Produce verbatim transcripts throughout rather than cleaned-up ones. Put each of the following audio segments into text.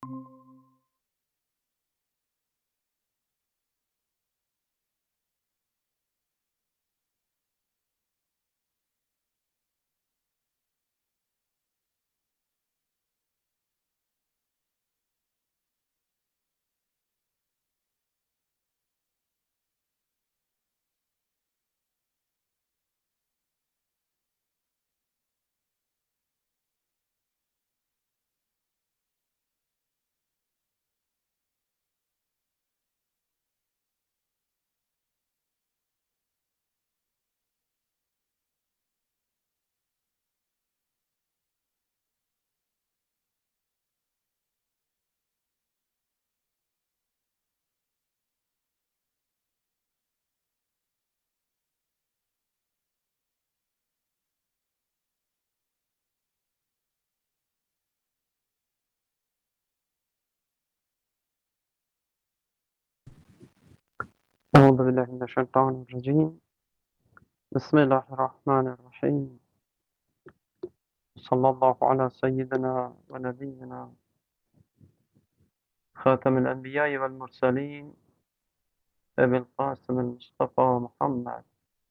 أعوذ بالله من الشيطان الرجيم. بسم الله الرحمن الرحيم. صلى الله على سيدنا ونبينا خاتم الأنبياء والمرسلين أبي القاسم المصطفى محمد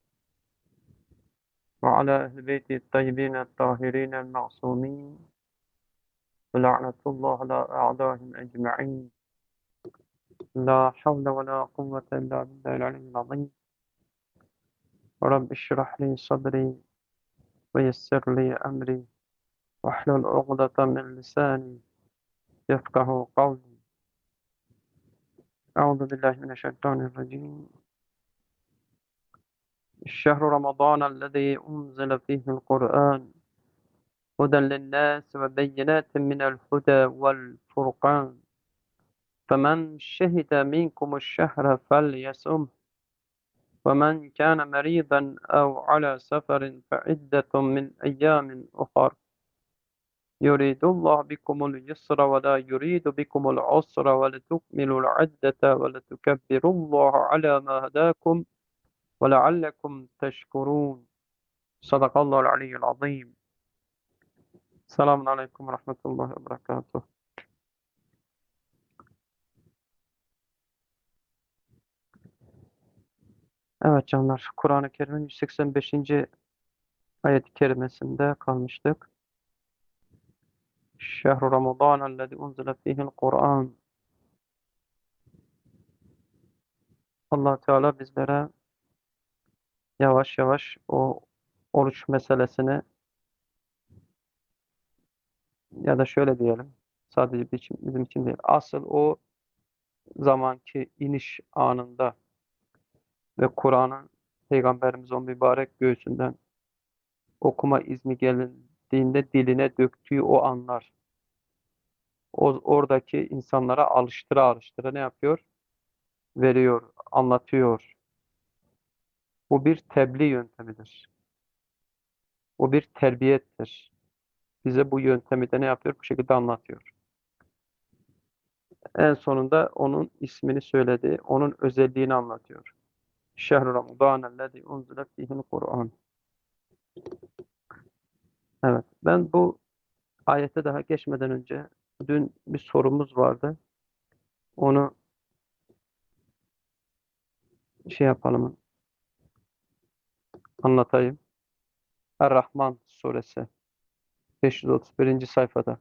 وعلى أهل بيته الطيبين الطاهرين المعصومين ولعنة الله على أعدائهم أجمعين. لا حول ولا قوة إلا بالله العلي العظيم. رب اشرح لي صدري ويسر لي أمري واحلل عقدة من لساني يفقه قولي. أعوذ بالله من الشيطان الرجيم. شهر رمضان الذي أنزل فيه القرآن هدى للناس وبينات من الهدى والفرقان فمن شهد منكم الشهر فليصمه ومن كان مريضا أو على سفر فعدة من أيام أخر يريد الله بكم اليسر ولا يريد بكم العسر ولتكملوا العدة ولتكبروا الله على ما هداكم ولعلكم teşkurun. Sadakallahu aliyyul azim. Selamun aleyküm ve rahmetullahi ve berekatuh. Evet canlar, Kur'an-ı Kerim'in yüz seksen beşinci ayet-i kerimesinde kalmıştık. Şehru Ramazan ellezî unzile fîhil Kur'an. Allah Teala bizlere yavaş yavaş o oruç meselesini, ya da şöyle diyelim, sadece bizim, bizim için değil, asıl o zamanki iniş anında ve Kur'an'ın Peygamberimiz o mübarek göğsünden okuma izni geldiğinde diline döktüğü o anlar, o, oradaki insanlara alıştıra alıştıra ne yapıyor? Veriyor, anlatıyor. Bu bir tebliğ yöntemidir. Bu bir terbiyettir. Bize bu yöntemi de ne yapıyor? Bu şekilde anlatıyor. En sonunda onun ismini söyledi, onun özelliğini anlatıyor. Şehr-i Ramazanellezî unzile fîhil Kur'an. Evet, ben bu ayete daha geçmeden önce dün bir sorumuz vardı. Onu şey yapalım, anlatayım. Er-Rahman suresi beş yüz otuz birinci sayfada.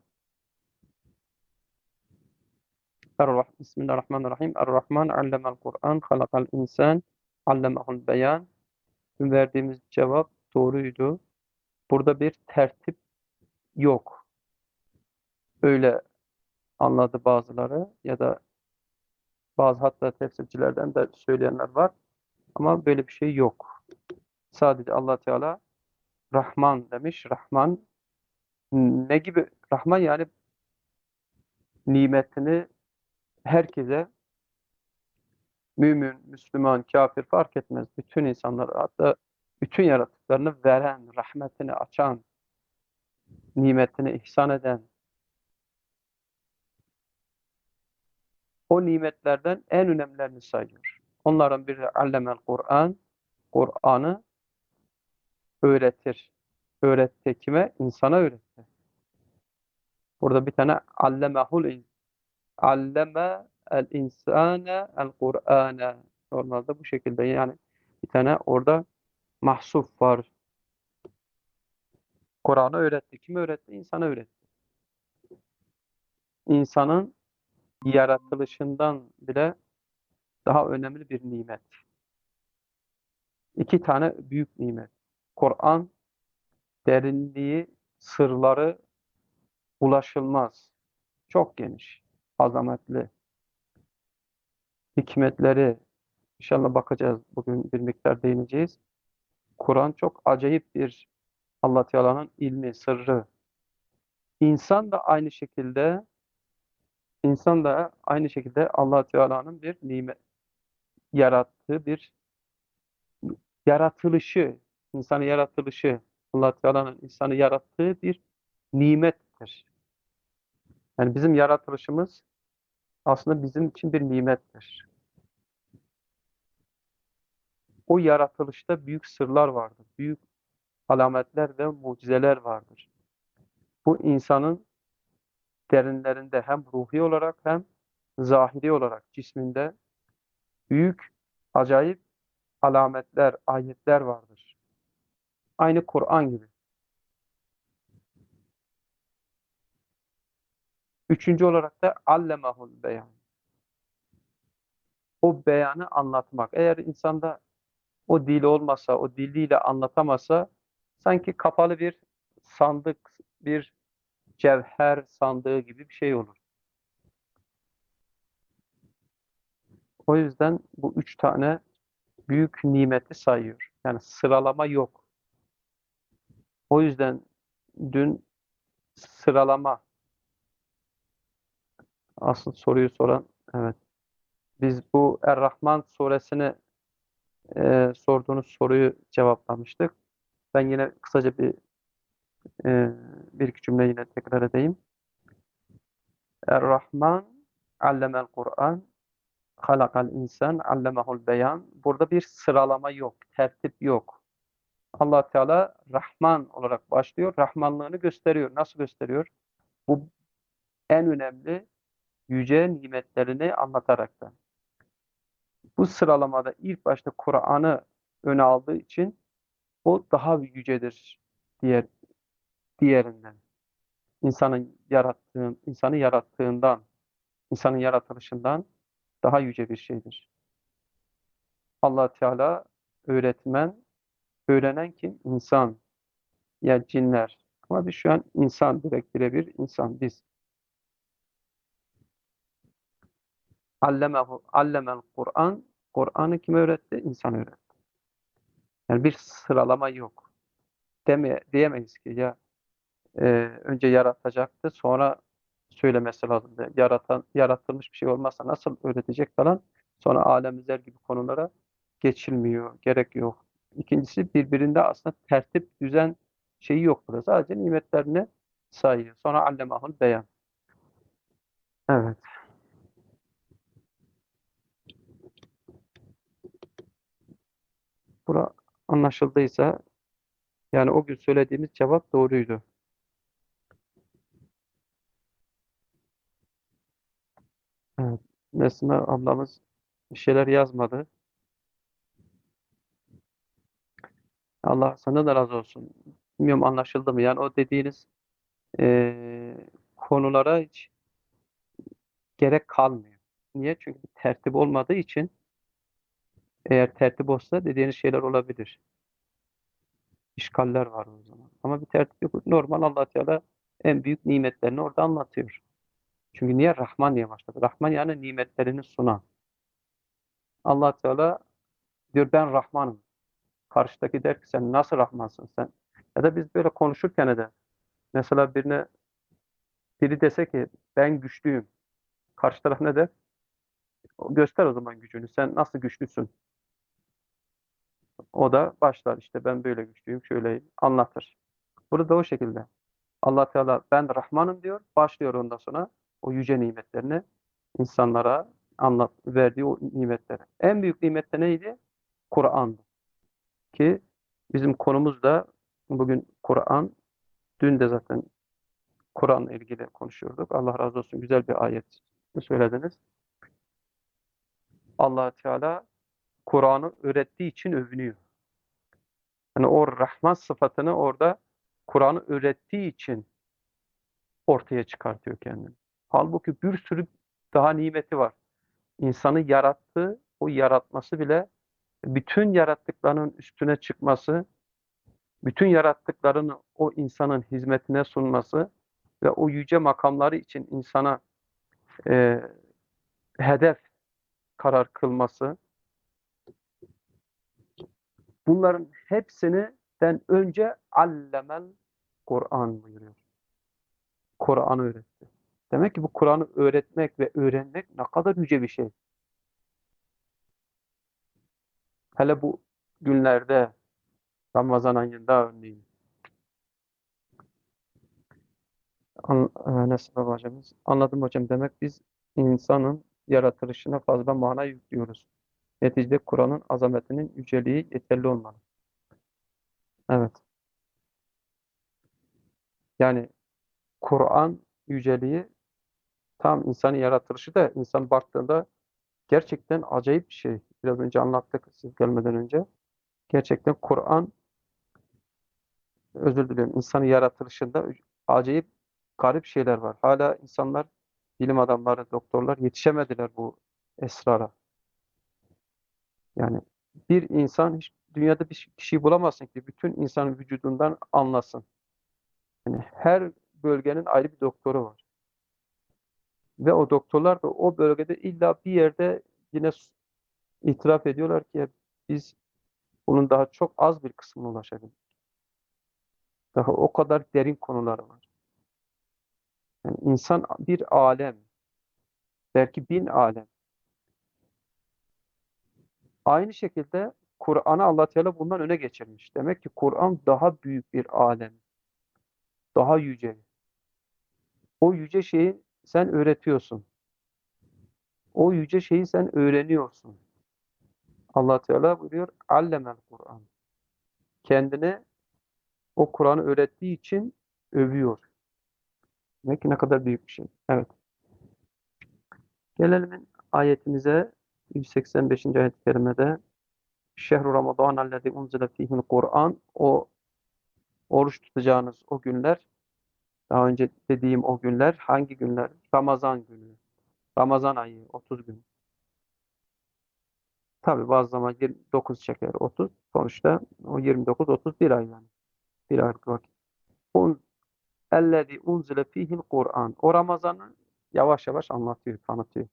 Er-Rah Bismillahirrahmanirrahim. Er-Rahman allemel Kur'an halakal insan allemehul beyan. Verdiğimiz cevap doğruydu. Burada bir tertip yok. Öyle anladı bazıları ya da bazı hatta tefsircilerden de söyleyenler var. Ama böyle bir şey yok. Sadece Allah Teala Rahman demiş. Rahman ne gibi? Rahman yani nimetini herkese, mümin, Müslüman, kafir fark etmez. Bütün insanlara, hatta bütün yaratıklarını veren, rahmetini açan, nimetini ihsan eden, o nimetlerden en önemlilerini sayıyor. Onların biri allemel Kur'an, Kur'an'ı öğretir. Öğretti kime? İnsana öğretti. Burada bir tane allemehul Alleme el insane el Kur'ane. Normalde bu şekilde, yani bir tane orada mahsuf var. Kur'an'ı öğretti. Kim öğretti? İnsana öğretti. İnsanın yaratılışından bile daha önemli bir nimet. İki tane büyük nimet. Kur'an derinliği, sırları ulaşılmaz. Çok geniş, azametli. Hikmetleri, inşallah bakacağız. Bugün bir miktar değineceğiz. Kur'an çok acayip bir, Allah Teala'nın ilmi, sırrı. İnsan da aynı şekilde, insan da aynı şekilde Allah Teala'nın bir nimet yarattığı bir yaratılışı, insanı yaratılışı, Allah Teala'nın insanı yarattığı bir nimettir. Yani bizim yaratılışımız aslında bizim için bir nimettir. O yaratılışta büyük sırlar vardır, büyük alametler ve mucizeler vardır. Bu insanın derinlerinde hem ruhi olarak hem zahiri olarak cisminde büyük, acayip alametler, ayetler vardır. Aynı Kur'an gibi. Üçüncü olarak da allemahul beyan. O beyanı anlatmak. Eğer insanda o dil olmasa, o diliyle anlatamasa sanki kapalı bir sandık, bir cevher sandığı gibi bir şey olur. O yüzden bu üç tane büyük nimeti sayıyor. Yani sıralama yok. O yüzden dün sıralama, asıl soruyu soran, evet. Biz bu Er-Rahman suresini e, sorduğunuz soruyu cevaplamıştık. Ben yine kısaca bir e, bir iki cümle yine tekrar edeyim. Er-Rahman allemel Kur'an, halakal insan, allemehul beyan. Burada bir sıralama yok, tertip yok. Allah Teala Rahman olarak başlıyor, Rahmanlığını gösteriyor. Nasıl gösteriyor? Bu en önemli yüce nimetlerini anlataraktan. Bu sıralamada ilk başta Kur'an'ı öne aldığı için o daha yücedir diğer diğerinden. İnsanın yarattığın, insanı yarattığından, insanın yaratılışından daha yüce bir şeydir. Allah Teala öğretmen, öğrenen kim? İnsan, ya cinler. Ama biz şu an insan, direkt birebir insan biz. Allemehu, allemel Kur'an, Kur'an'ı kim öğretti? İnsan öğretti. Yani bir sıralama yok. Deme, diyemeyiz ki ya e, önce yaratacaktı, sonra söylemesi lazım. Yaratan, yaratılmış bir şey olmazsa nasıl öğretecek falan. Sonra alemler gibi konulara geçilmiyor. Gerek yok. İkincisi, birbirinde aslında tertip, düzen şeyi yok burada. Sadece nimetlerini sayıyor. Sonra allemahul beyan. Evet. Bura anlaşıldıysa, yani o gün söylediğimiz cevap doğruydu. Evet. Nesme ablamız bir şeyler yazmadı. Allah sana da razı olsun. Bilmiyorum anlaşıldı mı? Yani o dediğiniz eee, konulara hiç gerek kalmıyor. Niye? Çünkü bir tertip olmadığı için, eğer tertip olsa dediğiniz şeyler olabilir. İşgaller var o zaman. Ama bir tertip yok. Normal, Allah Teala en büyük nimetlerini orada anlatıyor. Çünkü niye? Rahman diye başladı. Rahman yani nimetlerini sunan. Allah Teala diyor ben Rahmanım. Karşıdaki der ki sen nasıl Rahmansın sen? Ya da biz böyle konuşurken de mesela birine, biri dese ki ben güçlüyüm. Karşı taraf ne der? O, göster o zaman gücünü. Sen nasıl güçlüsün? O da başlar işte ben böyle güçlüyüm, şöyle anlatır. Burada o şekilde. Allah Teala ben Rahmanım diyor. Başlıyor ondan sonra o yüce nimetlerini insanlara anlat, verdiği o nimetleri. En büyük nimet de neydi? Kur'an'dı. Ki bizim konumuz da bugün Kur'an. Dün de zaten Kur'an'la ilgili konuşuyorduk. Allah razı olsun, güzel bir ayet Ne söylediniz? Allah Teala Kur'an'ı öğrettiği için övünüyor. Hani o Rahman sıfatını orada Kur'an'ı öğrettiği için ortaya çıkartıyor kendini. Halbuki bir sürü daha nimeti var. İnsanı yarattı, o yaratması bile bütün yarattıklarının üstüne çıkması, bütün yarattıklarını o insanın hizmetine sunması ve o yüce makamları için insana e, hedef karar kılması, bunların hepsinden önce allemel Kur'an buyuruyor. Kur'an'ı öğretti. Demek ki bu Kur'an'ı öğretmek ve öğrenmek ne kadar yüce bir şey. Hele bu günlerde Ramazan ayında örneğin. An, e, Nasip hocamız. Anladım hocam. Demek biz insanın yaratılışına fazla mana yüklüyoruz. Neticede Kur'an'ın azametinin yüceliği yeterli olmalı. Evet. Yani Kur'an yüceliği tam insanın yaratılışı da insan baktığında gerçekten acayip bir şey. Biraz önce anlattık siz gelmeden önce. Gerçekten Kur'an, özür dilerim, insanın yaratılışında acayip garip şeyler var. Hala insanlar, bilim adamları, doktorlar yetişemediler bu esrara. Yani bir insan, hiç dünyada bir kişiyi bulamazsın ki bütün insanın vücudundan anlasın. Yani her bölgenin ayrı bir doktoru var. Ve o doktorlar da o bölgede illa bir yerde yine itiraf ediyorlar ki biz bunun daha çok az bir kısmına ulaşabildik. Daha o kadar derin konular var. Yani insan bir alem, belki bin alem. Aynı şekilde Kur'an'ı Allah Teala bundan öne geçirmiş. Demek ki Kur'an daha büyük bir alem, daha yüce. O yüce şeyi sen öğretiyorsun. O yüce şeyi sen öğreniyorsun. Allah Teala buyuruyor, allemel Kur'an. Kendine o Kur'an'ı öğrettiği için övüyor. Demek ki ne kadar büyük bir şey. Evet. Gelelim ayetimize. yüz seksen beşinci ayet-i kerimede Şehru Ramazan ellezî unzile fîhil Kur'an, o oruç tutacağınız o günler, daha önce dediğim o günler hangi günler? Ramazan günü. Ramazan ayı otuz gün. Tabi bazı zaman yirmi dokuz çeker otuz. Sonuçta o yirmi dokuz otuz bir ay yani. Bir aylık vakit. Un, ellezî unzile fîhil Kur'an. O Ramazan'ı yavaş yavaş anlatıyor, tanıtıyor.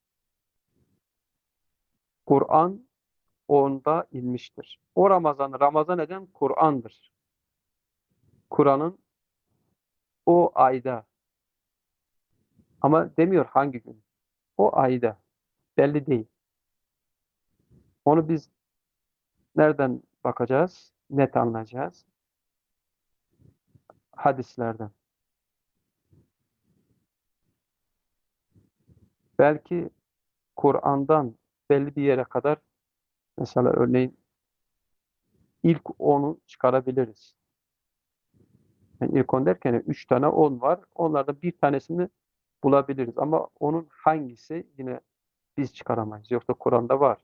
Kur'an onda inmiştir. O Ramazan'ı Ramazan eden Kur'an'dır. Kur'an'ın o ayda, ama demiyor hangi gün. O ayda. Belli değil. Onu biz nereden bakacağız? Net anlayacağız. Hadislerden. Belki Kur'an'dan belli bir yere kadar, mesela örneğin ilk onu çıkarabiliriz. Yani ilk on derken üç tane on var. Onlardan bir tanesini bulabiliriz. Ama onun hangisi yine biz çıkaramayız. Yoksa Kur'an'da var.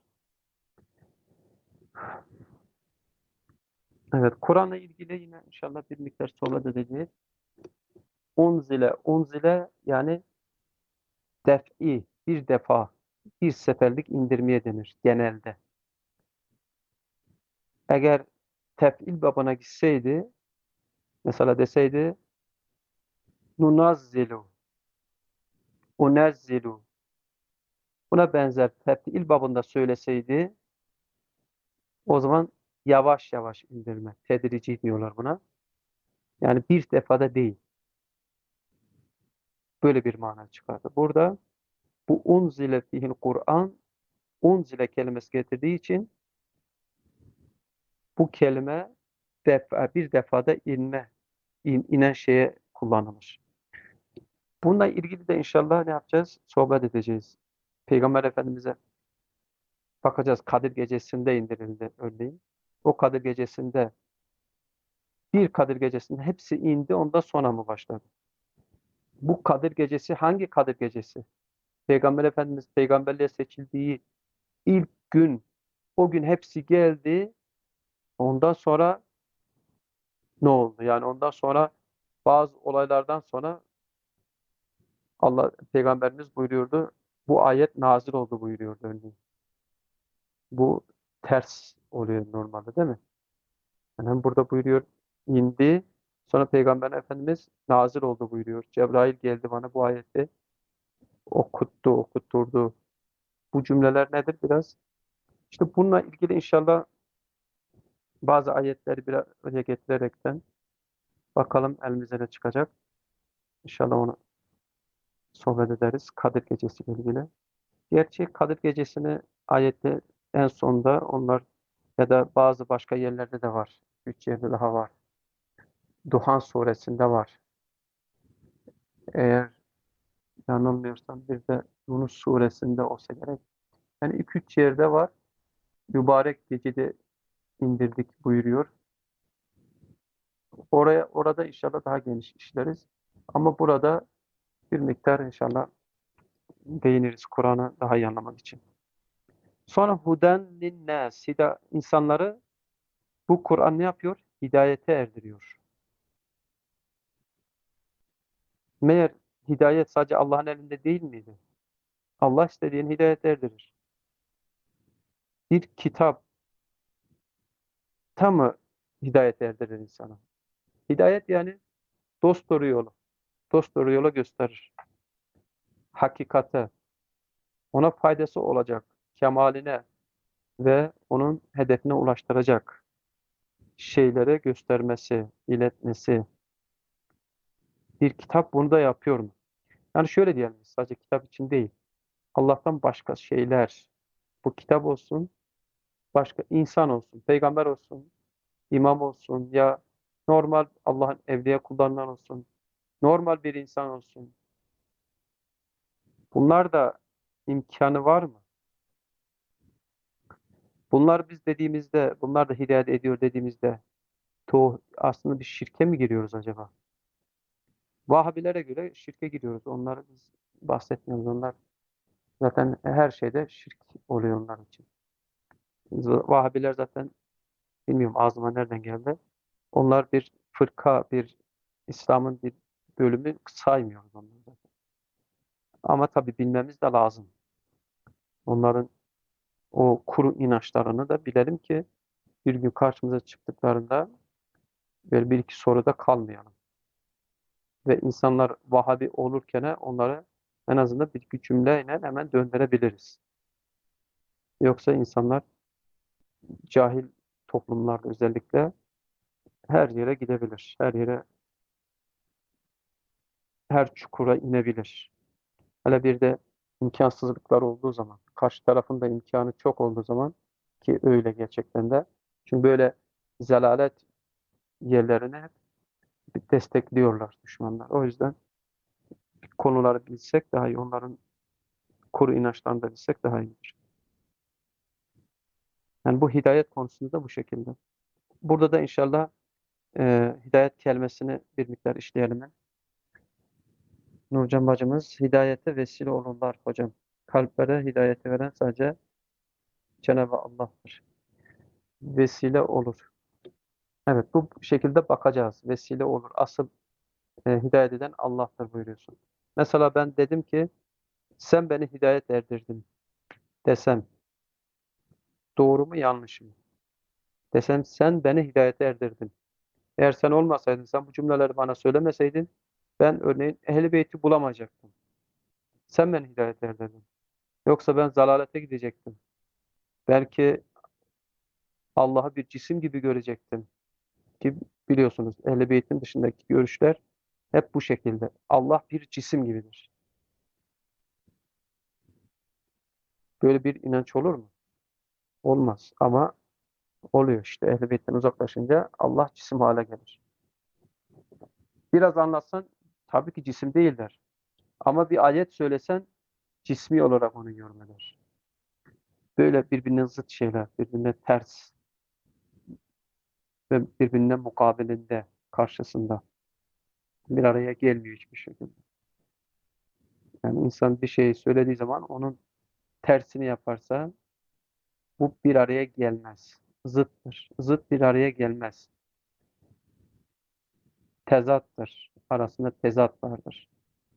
Evet, Kur'an'la ilgili yine inşallah bir miktar sohbet edeceğiz. Unzile, unzile yani def'i, bir defa, bir seferlik indirmeye denir genelde. Eğer tef'il babına gitseydi, mesela deseydi nunazzilu, unazzilu, buna benzer tef'il babında söyleseydi, o zaman yavaş yavaş indirme, tedrici diyorlar buna. Yani bir defada değil. Böyle bir mana çıkardı. Burada bu unzile fihil Kur'an, unzile kelimesi getirdiği için bu kelime defa, bir defada inme, in, inen şeye kullanılır. Bununla ilgili de inşallah ne yapacağız? Sohbet edeceğiz. Peygamber Efendimiz'e bakacağız. Kadir Gecesi'nde indirildi örneğin. O Kadir Gecesi'nde, bir Kadir Gecesi'nde hepsi indi, ondan sonra mı başladı? Bu Kadir Gecesi hangi Kadir Gecesi? Peygamber Efendimiz peygamberliğe seçildiği ilk gün, o gün hepsi geldi. Ondan sonra ne oldu? Yani ondan sonra bazı olaylardan sonra Allah peygamberimiz buyuruyordu. Bu ayet nazil oldu buyuruyordu örneğin. Bu ters oluyor normalde değil mi? Yani hem burada buyuruyor indi. Sonra Peygamber Efendimiz nazil oldu buyuruyor. Cebrail geldi bana bu ayeti okuttu, okutturdu. Bu cümleler nedir biraz? İşte bununla ilgili inşallah bazı ayetleri bir araya getirerekten bakalım elimize ne çıkacak. İnşallah onu sohbet ederiz. Kadir Gecesi ile ilgili. Gerçi Kadir Gecesi'ni ayette en sonda onlar ya da bazı başka yerlerde de var. Üç yerde daha var. Duhan suresinde var. Eğer yanılmıyorsam bir de Yunus suresinde olsa gerek. Yani iki üç yerde var. Mübarek gecede indirdik buyuruyor. Oraya orada inşallah daha geniş işleriz. Ama burada bir miktar inşallah değiniriz Kur'an'ı daha iyi anlamak için. Sonra huden linnas, hida insanları bu Kur'an ne yapıyor? Hidayete erdiriyor. Meğer hidayet sadece Allah'ın elinde değil miydi? Allah istediğini hidayet erdirir. Bir kitap tamı hidayet erdirir insana. Hidayet yani dost doğru yolu. Dost doğru yola gösterir. Hakikate, ona faydası olacak, kemaline ve onun hedefine ulaştıracak şeylere göstermesi, iletmesi. Bir kitap bunu da yapıyor mu? Yani şöyle diyelim, sadece kitap için değil. Allah'tan başka şeyler, bu kitap olsun, başka insan olsun, peygamber olsun, imam olsun ya normal Allah'ın evliya kullarından olsun, normal bir insan olsun. Bunlar da imkanı var mı? Bunlar biz dediğimizde, bunlar da hidayet ediyor dediğimizde to aslında bir şirke mi giriyoruz acaba? Vahabilere göre şirke giriyoruz. Onları biz bahsetmiyoruz. Onlar zaten her şeyde şirk oluyor onlar için. Vahabiler zaten bilmiyorum ağzıma nereden geldi. Onlar bir fırka, bir İslam'ın bir bölümü saymıyoruz onları zaten. Ama tabii bilmemiz de lazım. Onların o kuru inançlarını da bilelim ki bir gün karşımıza çıktıklarında böyle bir iki soruda kalmayalım. Ve insanlar Vahabi olurken onları en azından bir iki cümleyle hemen döndürebiliriz. Yoksa insanlar cahil toplumlarda özellikle her yere gidebilir. Her yere, her çukura inebilir. Hele bir de imkansızlıklar olduğu zaman, karşı tarafın da imkanı çok olduğu zaman ki öyle gerçekten de. Çünkü böyle zelalet yerlerini hep destekliyorlar düşmanlar. O yüzden konuları bilsek daha iyi, onların kuru inançlarını da bilsek daha iyidir. Yani bu hidayet konusunda da bu şekilde. Burada da inşallah e, hidayet kelimesini bir miktar işleyelim. Nurcan bacımız hidayete vesile olurlar hocam. Kalplere hidayeti veren sadece Cenab-ı Allah'tır. Vesile olur. Evet bu şekilde bakacağız. Vesile olur. Asıl e, hidayet eden Allah'tır buyuruyorsun. Mesela ben dedim ki sen beni hidayet erdirdin desem doğru mu yanlış mı? Desem sen beni hidayete erdirdin. Eğer sen olmasaydın, sen bu cümleleri bana söylemeseydin ben örneğin Ehl-i Beyt'i bulamayacaktım. Sen beni hidayet erdirdin. Yoksa ben zalalete gidecektim. Belki Allah'ı bir cisim gibi görecektim. Ki biliyorsunuz Ehl-i Beyt'in dışındaki görüşler hep bu şekilde. Allah bir cisim gibidir. Böyle bir inanç olur mu? Olmaz. Ama oluyor işte. Ehl-i Beyt'ten uzaklaşınca Allah cisim hale gelir. Biraz anlatsan tabii ki cisim değiller. Ama bir ayet söylesen cismi olarak onu yorumlar. Böyle birbirine zıt şeyler, birbirine ters ve birbirine mukabilinde, karşısında bir araya gelmiyor hiçbir şekilde. Yani insan bir şeyi söylediği zaman onun tersini yaparsa bu bir araya gelmez. Zıttır. Zıt bir araya gelmez. Tezattır. Arasında tezat vardır.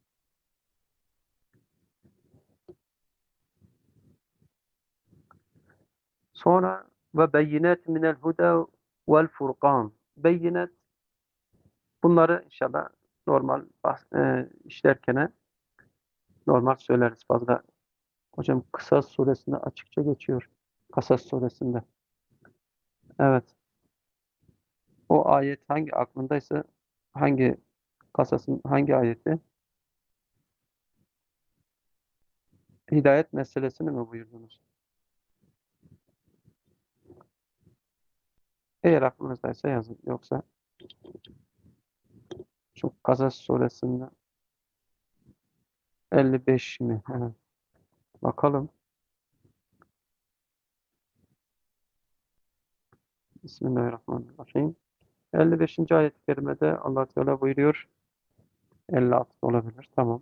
Sonra ve beyinat minel huda vel furkan. Beyinat, bunları inşallah normal bahs- e, işlerken normal söyleriz fazla. Hocam Kısas suresinde açıkça geçiyor. Kasas suresinde. Evet. O ayet hangi aklındaysa, hangi Kasas'ın hangi ayeti? Hidayet meselesini mi buyurdunuz? Eğer aklınızdaysa yazın. Yoksa şu Kasas suresinde elli beş mi? Evet. Bakalım. Bismillahirrahmanirrahim. elli beşinci ayet-i kerimede Allah Teala buyuruyor. elli altı olabilir. Tamam.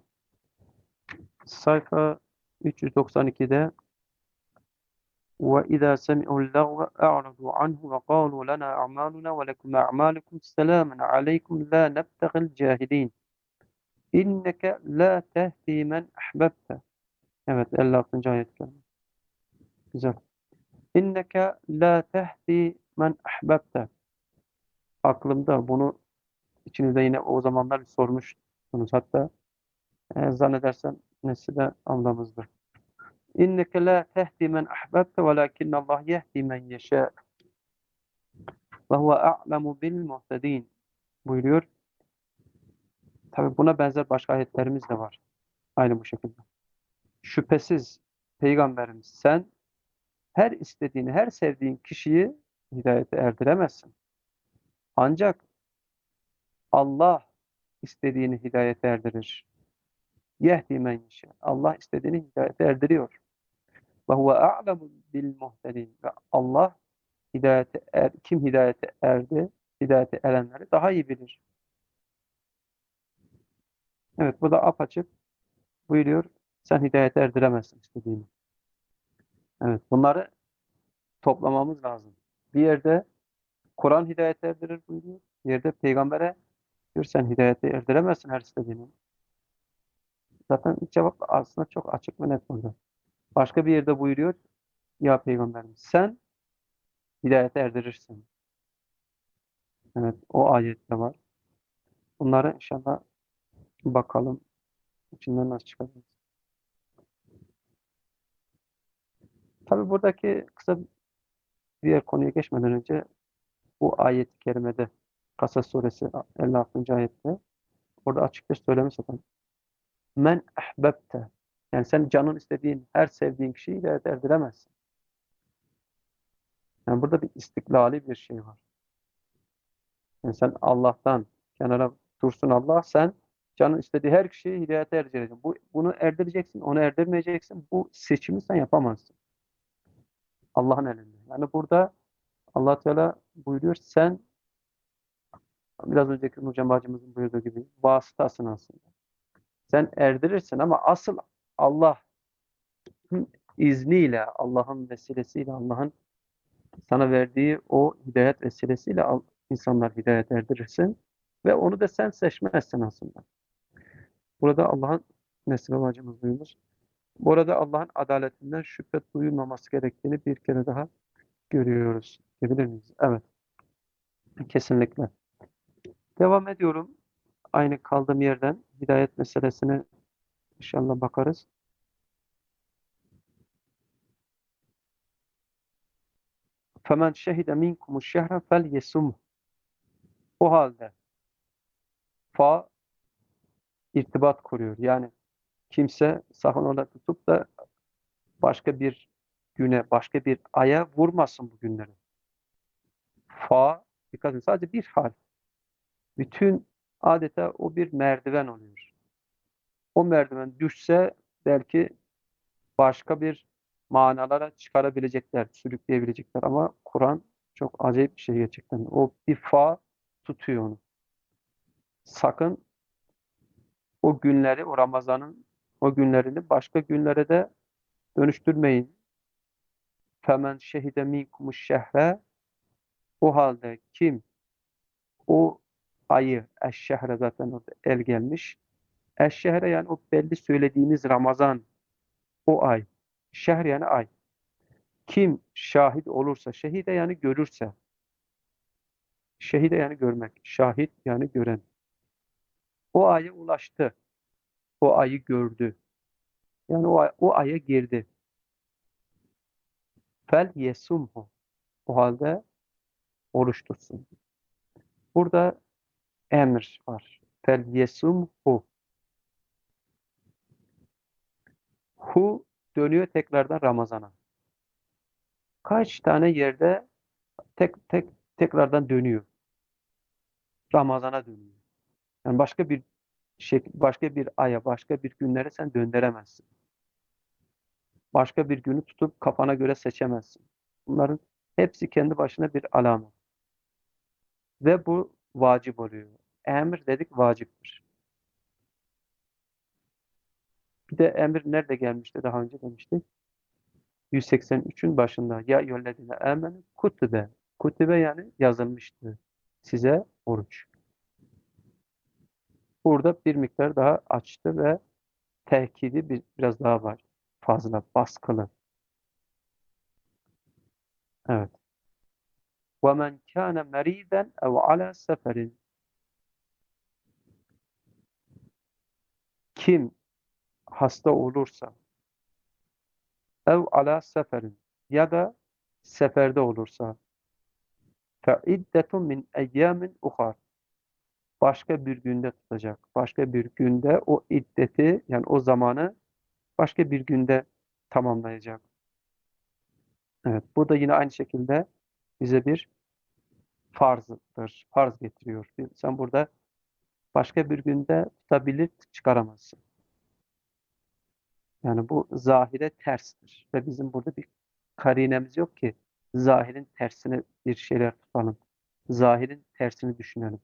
Sayfa üç yüz doksan ikide وَإِذَا سَمِعُوا اللَّغْوَ أَعْرَضُوا عَنْهُ وَقَالُوا لَنَا أَعْمَالُنَا وَلَكُمْ أَعْمَالُكُمْ سَلَامٌ عَلَيْكُمْ لَا نَبْتَغِي الْجَاهِلِينَ إِنَّكَ لَا تَهْدِي مَنْ أَحْبَبْتَ. Evet, elli altıncı ayet kelime. Güzel. İnneke la tehdi men ahbabte. Aklımda bunu içinizde yine o zamanlar sormuştunuz. Hatta e, zannedersem nesli de ablamızdır. İnneke la tehdi men ahbabte velakinnallah yehdi men yeşâ ve huve a'lemu bil muhtedin buyuruyor. Tabi buna benzer başka ayetlerimiz de var. Aynı bu şekilde. Şüphesiz Peygamberimiz sen her istediğini, her sevdiğin kişiyi hidayete erdiremezsin. Ancak Allah istediğini hidayete erdirir. Yehdi men yeşâ. Allah istediğini hidayete erdiriyor. Ve huve a'lemu bil muhtedin. Ve Allah hidayete er, kim hidayete erdi, hidayete erenleri daha iyi bilir. Evet, bu da apaçık buyuruyor. Sen hidayete erdiremezsin istediğini. Evet, bunları toplamamız lazım. Bir yerde Kur'an hidayete erdirir buyuruyor. Bir yerde peygambere diyor sen hidayete erdiremezsin her istediğini. Zaten cevap aslında çok açık ve net burada. Başka bir yerde buyuruyor. Ya peygamberimiz sen hidayete erdirirsin. Evet, o ayette var. Bunları inşallah bakalım içinden nasıl çıkacağız. Tabi buradaki kısa diğer konuya geçmeden önce bu ayet-i kerimede Kasas suresi elli altıncı ayette orada açıkça söylemiş zaten. Men ahbebte, yani sen canın istediğin, her sevdiğin kişiyi hidayete erdiremezsin. Yani burada bir istiklali bir şey var. Yani sen Allah'tan kenara dursun Allah, sen canın istediği her kişiyi hidayete erdireceksin. Bu, bunu erdireceksin, onu erdirmeyeceksin. Bu seçimi sen yapamazsın. Allah'ın elinde. Yani burada Allah Teala buyuruyor sen biraz önceki Nurcan bacımızın buyurduğu gibi vasıtasın aslında. Sen erdirirsin ama asıl Allah'ın izniyle, Allah'ın vesilesiyle, Allah'ın sana verdiği o hidayet vesilesiyle insanlar hidayet erdirirsin ve onu da sen seçmezsin aslında. Burada Allah'ın Nesli bacımız buyurmuş. Burada Allah'ın adaletinden şüphe duyulmaması gerektiğini bir kere daha görüyoruz. Diyebilir miyiz? Evet, kesinlikle. Devam ediyorum. Aynı kaldığım yerden hidayet meselesine inşallah bakarız. فَمَنْ شَهِدَ مِنْكُمُ الشَّهْرَ فَلْيَسُمْهُ. O halde fa irtibat kuruyor. Yani kimse sakın ola tutup da başka bir güne, başka bir aya vurmasın bu günleri. Fa, dikkat edin, sadece bir harf. Bütün adeta o bir merdiven oluyor. O merdiven düşse belki başka bir manalara çıkarabilecekler, sürükleyebilecekler. Ama Kur'an çok acayip bir şey gerçekten. O bir fa tutuyor onu. Sakın o günleri, o Ramazan'ın O günlerini başka günlere de dönüştürmeyin. Femen şehide minkumuş şehre, o halde kim o ayı, eşşehre zaten orada el gelmiş. Eşşehre yani o belli söylediğimiz Ramazan, o ay. Şehr yani ay. Kim şahit olursa, şehide yani görürse. Şehide yani görmek. Şahit yani gören. O aya ulaştı. O ayı gördü. Yani o, ay- o aya girdi. Fel yesumhu. O halde oruç tutsun. Burada emir var. Fel yesumhu. Hu dönüyor tekrardan Ramazan'a. Kaç tane yerde tek tek tekrardan dönüyor. Ramazan'a dönüyor. Yani başka bir şey, başka bir aya, başka bir günlere sen döndüremezsin. Başka bir günü tutup kafana göre seçemezsin. Bunların hepsi kendi başına bir alamet. Ve bu vacip oluyor. Emir dedik vaciptir. Bir de emir nerede gelmişti daha önce demiştik. yüz seksen üçün başında ya yöllediğine emen kutübe. Kutübe yani yazılmıştı. Size oruç. Burada bir miktar daha açtı ve tehkidi bir, biraz daha var. Fazla, baskılı. Evet. وَمَنْ كَانَ مَر۪يدًا اَوْ عَلَى سَفَرٍ. Kim hasta olursa ev ala seferin ya da seferde olursa fe iddetun min eyyamin uhar. Başka bir günde tutacak. Başka bir günde o iddeti yani o zamanı başka bir günde tamamlayacak. Evet, bu da yine aynı şekilde bize bir farzdır. Farz getiriyor. Sen burada başka bir günde tutabilir çıkaramazsın. Yani bu zahire terstir. Ve bizim burada bir karinemiz yok ki zahirin tersine bir şeyler tutalım. Zahirin tersini düşünelim.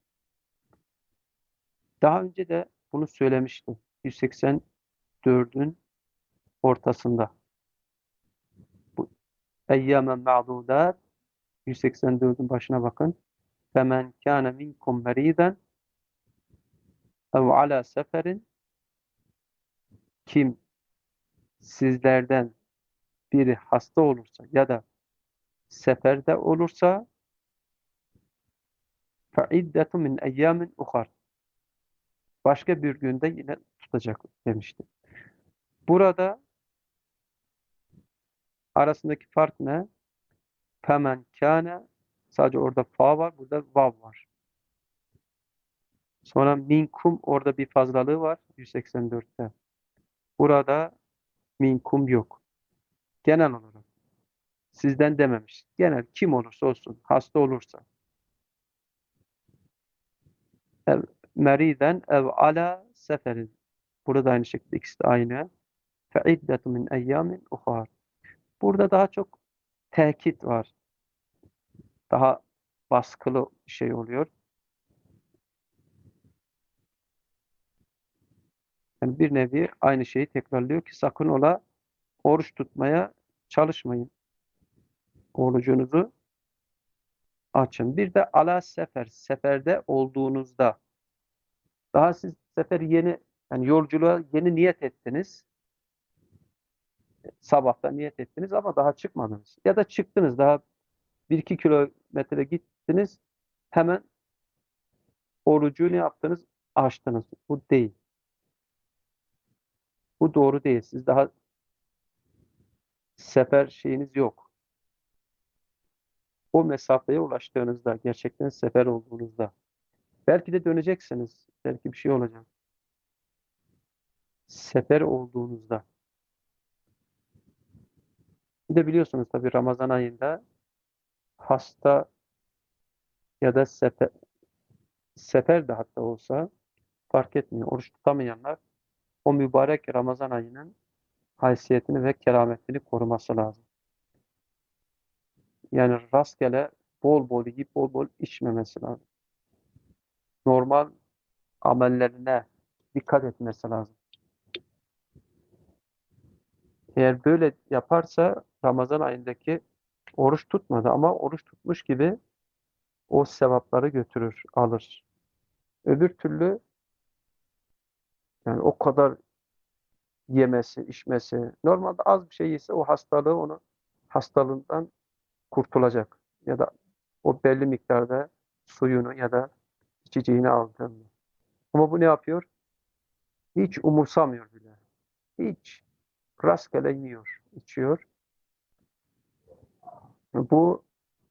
Daha önce de bunu söylemiştim. yüz seksen dördün ortasında. Bu eyyâmen ma'dûdât yüz seksen dördün başına bakın. Femen kâne minkum merîden ev alâ seferin, kim sizlerden biri hasta olursa ya da seferde olursa fe iddetu min eyyâmin uhar. Başka bir günde yine tutacak demişti. Burada arasındaki fark ne? Femen kâne, sadece orada fa var, burada vav var. Sonra minkum, orada bir fazlalığı var yüz seksen dörtte. Burada minkum yok. Genel olarak. Sizden dememiş. Genel kim olursa olsun, hasta olursa. Ev, meriden ev ala seferin. Burada aynı şekilde ikisi de aynı. Fe iddetu min eyyamin uhar. Burada daha çok tekit var. Daha baskılı bir şey oluyor. Yani bir nevi aynı şeyi tekrarlıyor ki sakın ola oruç tutmaya çalışmayın. Orucunuzu açın. Bir de ala sefer, seferde olduğunuzda. Daha siz sefer yeni, yani yolculuğa yeni niyet ettiniz. Sabahta niyet ettiniz ama daha çıkmadınız. Ya da çıktınız, daha bir iki kilometre gittiniz. Hemen orucu ne yaptınız? Açtınız. Bu değil. Bu doğru değil. Siz daha sefer şeyiniz yok. O mesafeye ulaştığınızda, gerçekten sefer olduğunuzda. Belki de döneceksiniz. Belki bir şey olacak. Sefer olduğunuzda. Bir de biliyorsunuz tabii Ramazan ayında hasta ya da sefer, sefer de hatta olsa fark etmiyor. Oruç tutamayanlar o mübarek Ramazan ayının haysiyetini ve kerametini koruması lazım. Yani rastgele bol bol yiyip bol bol içmemesi lazım. Normal amellerine dikkat etmesi lazım. Eğer böyle yaparsa Ramazan ayındaki oruç tutmadı ama oruç tutmuş gibi o sevapları götürür, alır. Öbür türlü yani o kadar yemesi, içmesi, normalde az bir şey yese o hastalığı onu hastalığından kurtulacak. Ya da o belli miktarda suyunu ya da içeceğini aldığında. Ama bu ne yapıyor? Hiç umursamıyor bile. Hiç. Rastgele yiyor, içiyor. Bu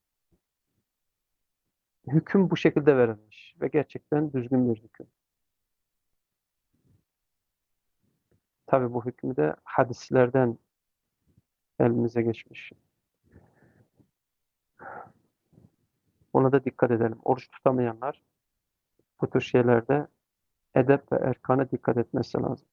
hüküm bu şekilde verilmiş ve gerçekten düzgün bir hüküm. Tabii bu hükmü de hadislerden elimize geçmiş. Ona da dikkat edelim. Oruç tutamayanlar bu tür şeylerde edep ve erkana dikkat etmesi lazım.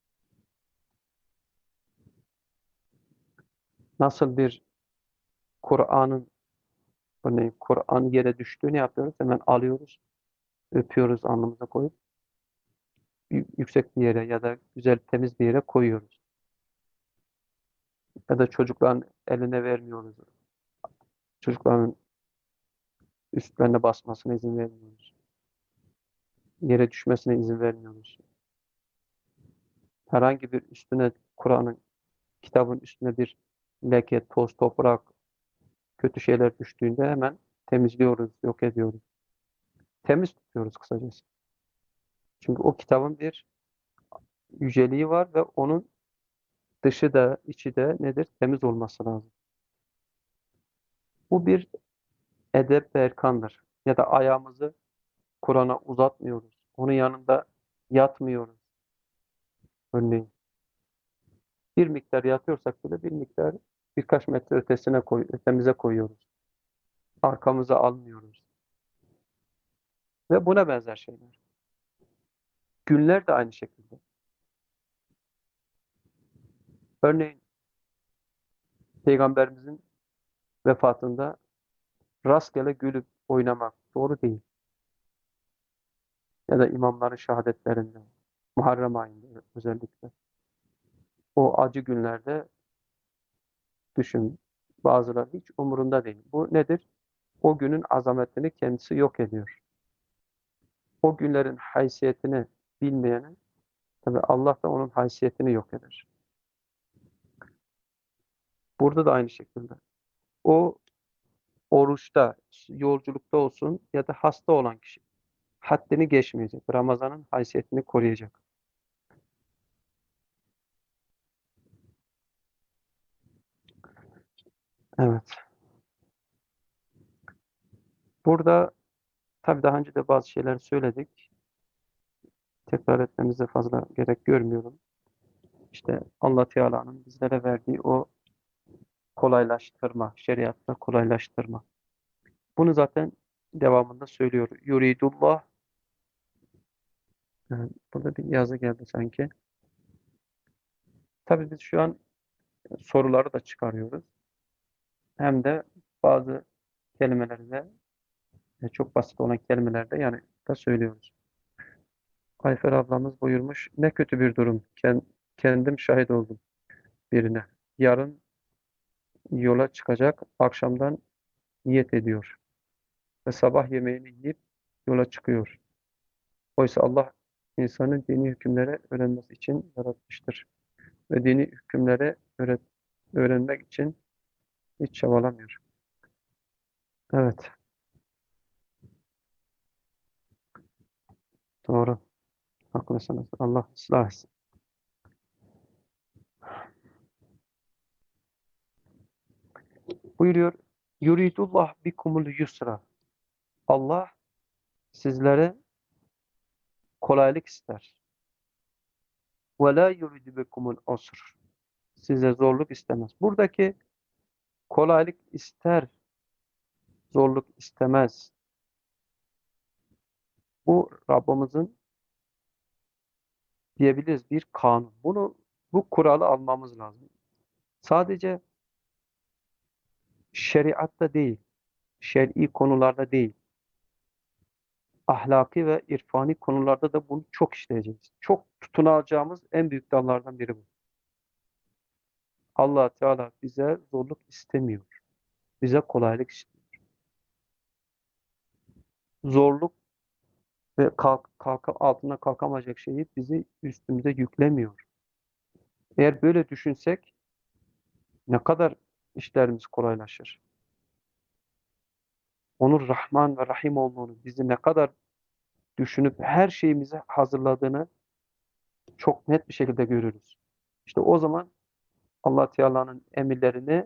Nasıl bir Kur'an'ın örneğin Kur'an yere düştüğünü yapıyoruz. Hemen alıyoruz, öpüyoruz alnımıza koyup y- yüksek bir yere ya da güzel temiz bir yere koyuyoruz. Ya da çocukların eline vermiyoruz. Çocukların üstlerine basmasına izin vermiyoruz. Yere düşmesine izin vermiyoruz. Herhangi bir üstüne Kur'an'ın kitabın üstüne bir leke, toz, toprak, kötü şeyler düştüğünde hemen temizliyoruz, yok ediyoruz. Temiz tutuyoruz kısacası. Çünkü o kitabın bir yüceliği var ve onun dışı da içi de nedir? Temiz olması lazım. Bu bir edep ve erkandır. Ya da ayağımızı Kur'an'a uzatmıyoruz. Onun yanında yatmıyoruz örneğin. Bir miktar yatıyorsak bile bir miktar birkaç metre ötesine koy, ötemize koyuyoruz. Arkamıza almıyoruz. Ve buna benzer şeyler. Günler de aynı şekilde. Örneğin Peygamberimizin vefatında rastgele gülüp oynamak doğru değil. Ya da imamların şehadetlerinde, Muharrem ayında özellikle. O acı günlerde düşün, bazıları hiç umurunda değil. Bu nedir? O günün azametini kendisi yok ediyor. O günlerin haysiyetini bilmeyene, tabii Allah da onun haysiyetini yok eder. Burada da aynı şekilde. O oruçta, yolculukta olsun ya da hasta olan kişi haddini geçmeyecek. Ramazan'ın haysiyetini koruyacak. Evet. Burada tabii daha önce de bazı şeyler söyledik. Tekrar etmemize fazla gerek görmüyorum. İşte Allah Teala'nın bizlere verdiği o kolaylaştırma, şeriatta kolaylaştırma. Bunu zaten devamında söylüyor. Yuridullah. Evet, burada bir yazı geldi sanki. Tabii biz şu an soruları da çıkarıyoruz. Hem de bazı kelimeleri de e, çok basit olan kelimelerde yani da söylüyoruz. Ayfer ablamız buyurmuş. Ne kötü bir durum. Ken- Kendim şahit oldum birine. Yarın yola çıkacak. Akşamdan niyet ediyor. Ve sabah yemeğini yiyip yola çıkıyor. Oysa Allah insanın dini hükümlere öğrenmesi için yaratmıştır. Ve dini hükümlere öğret öğrenmek için hiç çabalamıyor. Evet, doğru. Haklısınız. Allah ıslah etsin. Buyuruyor. Yuridullah bikumul yusra. Allah sizlere kolaylık ister. Ve la yuridu bikumul usr. Size zorluk istemez. Buradaki kolaylık ister, zorluk istemez. Bu Rabbimizin diyebiliriz bir kanun. Bunu bu kuralı almamız lazım. Sadece şeriatta değil, şer'i konularda değil, ahlaki ve irfani konularda da bunu çok işleyeceğiz. Çok tutunacağımız en büyük dallardan biri bu. Allah Teala bize zorluk istemiyor. Bize kolaylık istiyor. Zorluk ve kalk, kalka, altına kalkamayacak şeyi bizi üstümüze yüklemiyor. Eğer böyle düşünsek ne kadar işlerimiz kolaylaşır. Onun Rahman ve Rahim olduğunu, bizi ne kadar düşünüp her şeyimizi hazırladığını çok net bir şekilde görürüz. İşte o zaman Allah Teala'nın emirlerini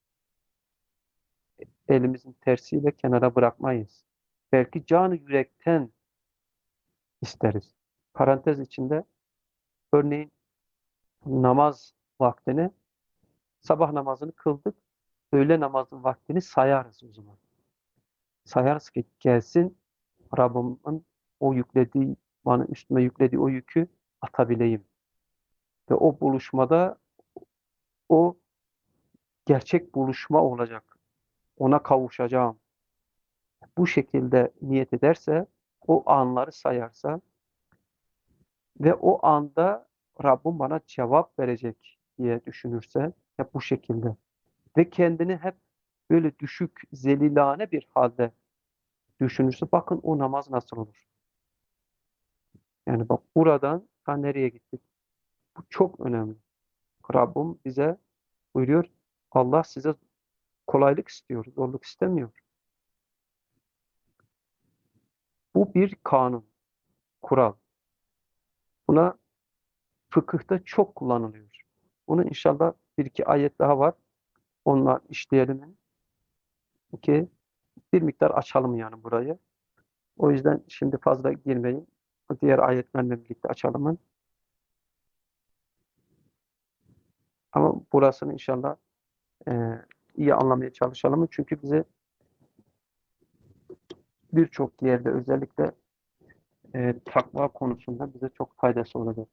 elimizin tersiyle kenara bırakmayız. Belki canı yürekten isteriz. Parantez içinde örneğin namaz vaktini, sabah namazını kıldık, öğle namazının vaktini sayarız o zaman. Sayarız ki gelsin Rabbimin o yüklediği, bana üstüme yüklediği o yükü atabileyim. Ve o buluşmada o gerçek buluşma olacak. Ona kavuşacağım. Bu şekilde niyet ederse, o anları sayarsa ve o anda Rabbim bana cevap verecek diye düşünürse, hep bu şekilde ve kendini hep böyle düşük, zelilane bir halde düşünürse, bakın o namaz nasıl olur. Yani bak, buradan ta nereye gittik? Bu çok önemli. Rabbim bize buyuruyor, Allah size kolaylık istiyor, zorluk istemiyor. Bu bir kanun, kural. Buna fıkıhta çok kullanılıyor. Bunu inşallah bir iki ayet daha var. Onlar işleyelim ki bir miktar açalım yani burayı. O yüzden şimdi fazla girmeyin. Diğer ayetlerle birlikte açalım. Ama burasını inşallah e, iyi anlamaya çalışalım. Çünkü bize birçok yerde özellikle e, takva konusunda bize çok faydası olacak.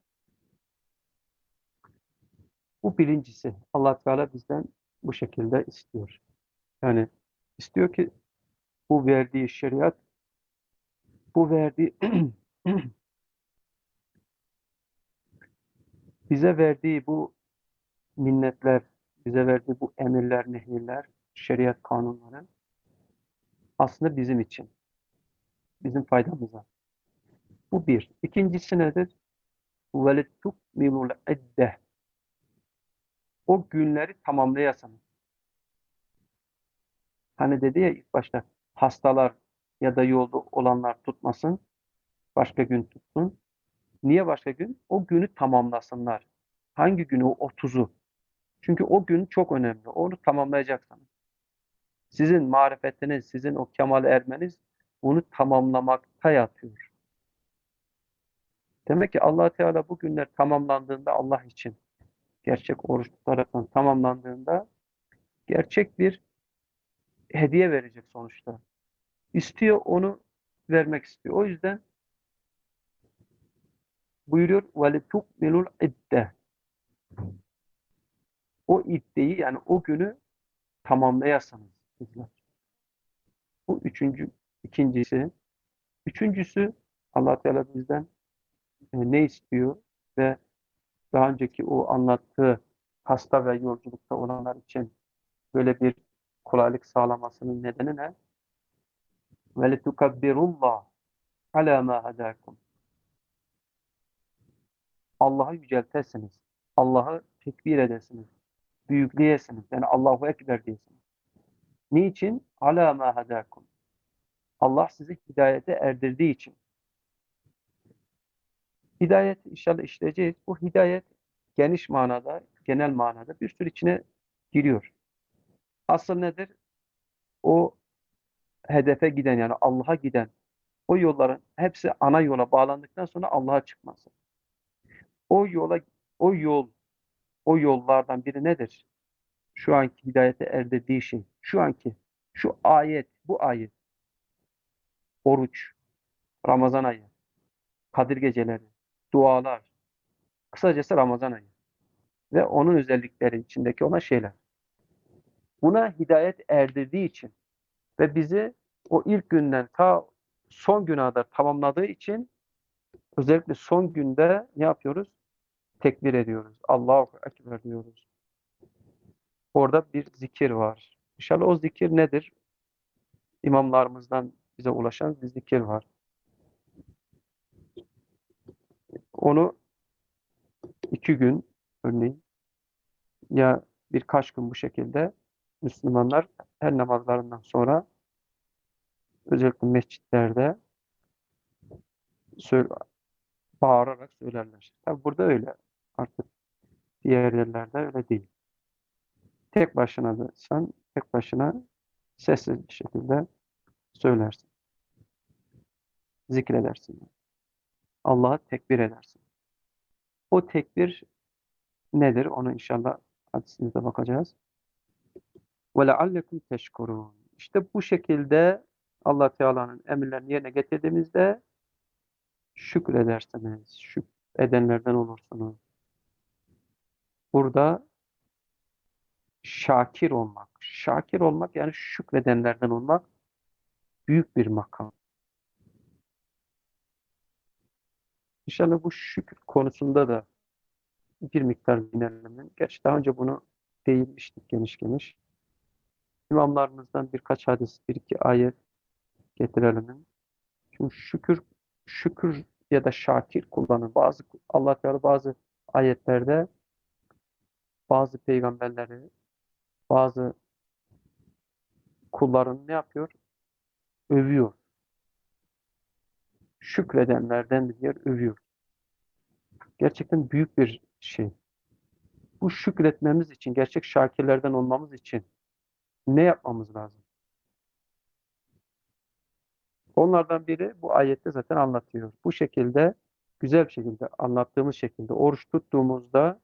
Bu birincisi. Allah Teala bizden bu şekilde istiyor. Yani istiyor ki bu verdiği şeriat, bu verdiği bize verdiği bu minnetler, bize verdiği bu emirler, nehirler, şeriat kanunları aslında bizim için, bizim faydamıza. Bu bir. İkincisi nedir? وَلِتُكْمِلُوا الْعِدَّةِ O günleri tamamlayasınız. Hani dedi ya ilk başta, hastalar ya da yolda olanlar tutmasın, başka gün tutsun. Niye başka gün? O günü tamamlasınlar. Hangi günü? O otuzu. Çünkü o gün çok önemli. Onu tamamlayacaksınız. Sizin marifetiniz, sizin o kemale ermeniz bunu tamamlamakta yatıyor. Demek ki Allah Teala bu günler tamamlandığında, Allah için gerçek oruç tutarak tamamlandığında gerçek bir hediye verecek sonuçta. İstiyor, onu vermek istiyor. O yüzden buyuruyor وَلِتُكْمِلُوا الْعِدَّةِ O iddeyi, yani o günü tamamlayasınız sizler. Bu üçüncü, ikincisi. Üçüncüsü, Allah Teala bizden e, ne istiyor ve daha önceki o anlattığı hasta ve yolculukta olanlar için böyle bir kolaylık sağlamasının nedeni ne? وَلِتُكَبِّرُوا اللّٰهِ عَلَى مَا هَدَاكُمْ Allah'ı yüceltesiniz. Allah'ı tekbir edesiniz. Büyükleyesiniz. Yani Allahu Ekber diyesiniz. Niçin? عَلَى مَا هَدَاكُمْ Allah sizi hidayete erdirdiği için. Hidayet inşallah işleyeceğiz. Bu hidayet geniş manada, genel manada bir sürü içine giriyor. Asıl nedir? O hedefe giden, yani Allah'a giden o yolların hepsi ana yola bağlandıktan sonra Allah'a çıkması. O yola, o yol, o yollardan biri nedir? Şu anki hidayete erdirdiği şey, şu anki, şu ayet, bu ayet, oruç, Ramazan ayı, Kadir geceleri, dualar, kısacası Ramazan ayı ve onun özellikleri içindeki olan şeyler. Buna hidayet erdirdiği için ve bizi o ilk günden ta son güne kadar tamamladığı için özellikle son günde ne yapıyoruz? Tekbir ediyoruz. Allahu Ekber diyoruz. Orada bir zikir var. İnşallah o zikir nedir? İmamlarımızdan bize ulaşan bir zikir var. Onu iki gün örneğin ya birkaç gün bu şekilde Müslümanlar her namazlarından sonra özellikle mescitlerde söyle, bağırarak söylerler. Tabi burada öyle. Artık diğer yerlerde öyle değil. Tek başına da sen tek başına sessiz bir şekilde söylersin. Zikredersin. Allah'a tekbir edersin. O tekbir nedir? Onu inşallah hadisimizde bakacağız. وَلَعَلَّكُمْ تَشْكُرُونَ İşte bu şekilde Allah Teala'nın emirlerini yerine getirdiğimizde şükredersiniz. Şükredenlerden olursunuz. Burada şakir olmak. Şakir olmak yani şükredenlerden olmak büyük bir makam. İnşallah bu şükür konusunda da bir miktar inelim. Gerçi daha önce bunu değinmiştik geniş geniş. İmamlarımızdan birkaç hadis, bir iki ayet getirelim. Çünkü şükür, şükür ya da şakir kullanır. Bazı Allah Teala bazı ayetlerde bazı peygamberleri, bazı kullarını ne yapıyor? Övüyor. Şükredenlerden diyor, övüyor. Gerçekten büyük bir şey. Bu şükretmemiz için, gerçek şakirlerden olmamız için ne yapmamız lazım? Onlardan biri bu ayette zaten anlatıyor. Bu şekilde, güzel bir şekilde anlattığımız şekilde oruç tuttuğumuzda,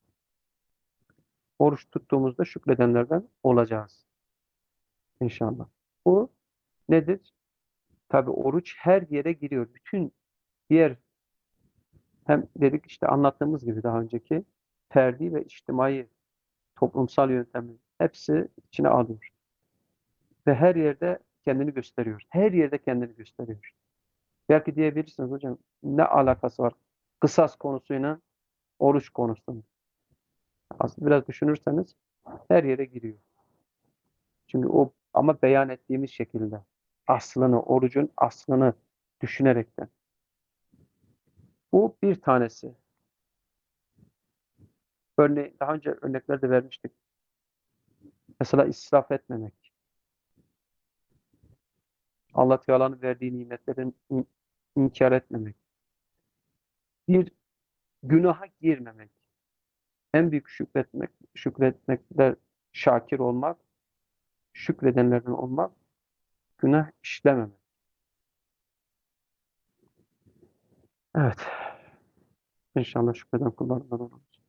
oruç tuttuğumuzda şükredenlerden olacağız inşallah. Bu nedir? Tabii oruç her yere giriyor. Bütün diğer hem dedik işte anlattığımız gibi daha önceki ferdi ve içtimai toplumsal yöntemin hepsi içine alıyor. Ve her yerde kendini gösteriyor. Her yerde kendini gösteriyor. Belki diyebilirsiniz hocam ne alakası var kısas konusuyla oruç konusunun. Aslında biraz düşünürseniz her yere giriyor. Çünkü o ama beyan ettiğimiz şekilde aslını, orucun aslını düşünerekten. Bu bir tanesi. Örneğin daha önce örnekler de vermiştik. Mesela israf etmemek. Allah Teala'nın verdiği nimetlerin in- inkar etmemek. Bir günaha girmemek. En büyük şükretmek, şükretmekler şakir olmak, şükredenlerden olmak, günah işlememek. Evet. İnşallah şükreden kullarından oluruz.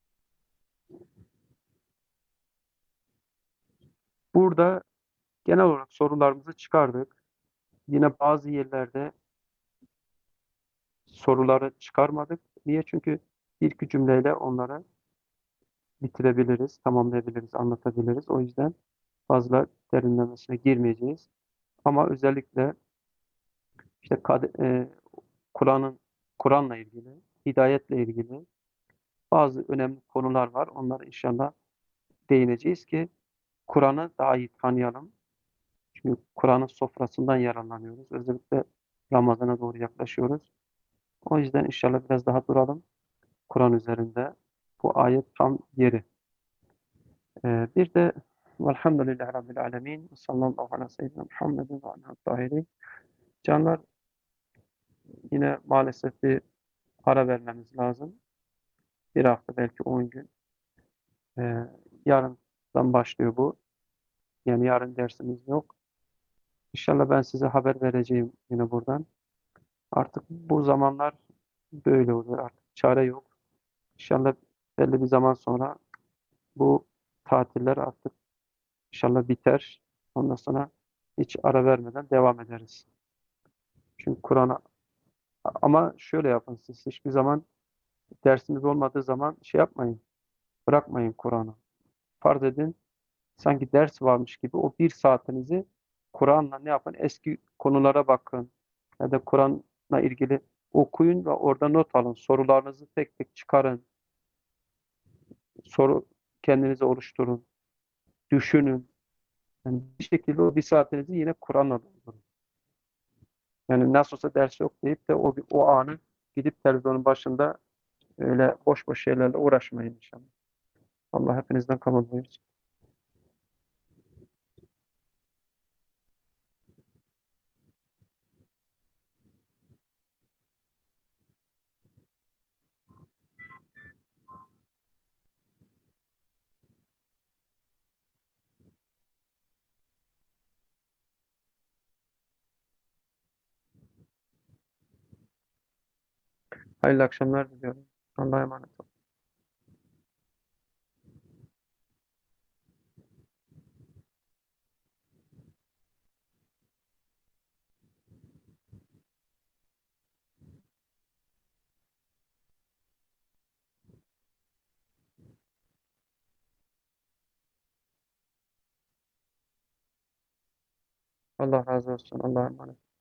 Burada genel olarak sorularımızı çıkardık. Yine bazı yerlerde soruları çıkarmadık. Niye? Çünkü bir iki cümleyle onları bitirebiliriz, tamamlayabiliriz, anlatabiliriz. O yüzden fazla derinlemesine girmeyeceğiz. Ama özellikle işte kad- e, Kur'an'ın Kur'an'la ilgili, hidayetle ilgili bazı önemli konular var. Onları inşallah değineceğiz ki Kur'an'ı daha iyi tanıyalım. Çünkü Kur'an'ın sofrasından yararlanıyoruz. Özellikle Ramazan'a doğru yaklaşıyoruz. O yüzden inşallah biraz daha duralım Kur'an üzerinde. Bu ayet tam yeri. Ee, bir de Velhamdülillahi Rabbil Alemin sallallahu aleyhi ve sellem Muhammedin ve aleyhi tahirin. Canlar yine maalesef bir ara vermemiz lazım. Bir hafta belki on gün. Ee, yarından başlıyor bu. Yani yarın dersimiz yok. İnşallah ben size haber vereceğim yine buradan. Artık bu zamanlar böyle oluyor. Artık çare yok. İnşallah belli bir zaman sonra bu tatiller artık inşallah biter. Ondan sonra hiç ara vermeden devam ederiz. Çünkü Kur'an'a ama şöyle yapın siz hiçbir zaman dersiniz olmadığı zaman şey yapmayın. Bırakmayın Kur'an'ı. Farz edin sanki ders varmış gibi o bir saatinizi Kur'an'la ne yapın? Eski konulara bakın. Ya da Kur'an'la ilgili okuyun ve orada not alın. Sorularınızı tek tek çıkarın. Soru kendinize oluşturun. düşünün. Yani bir şekilde o bir saatinizi yine Kur'an'la doldurun. Yani nasıl olsa ders yok deyip de o, o anı gidip televizyonun başında öyle boş boş şeylerle uğraşmayın inşallah. Allah hepinizden kabul buyursun. Hayırlı akşamlar diliyorum. Allah'a emanet olun. Allah razı olsun. Allah'a emanet.